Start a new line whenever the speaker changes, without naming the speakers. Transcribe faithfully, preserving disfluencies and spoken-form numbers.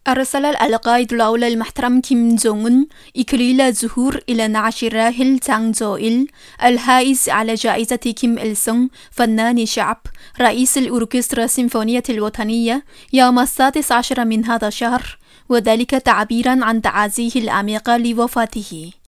أرسل القائد الأول المحترم كيم جونغ أون إكليل الزهور إلى نعش الراحل تانغ جو إل الحائز على جائزة كيم إل سونغ فنان الشعب رئيس الأوركسترا السيمفونية الوطنية يوم السادس عشر من هذا الشهر، وذلك تعبيرا عن تعازيه العميق لوفاته.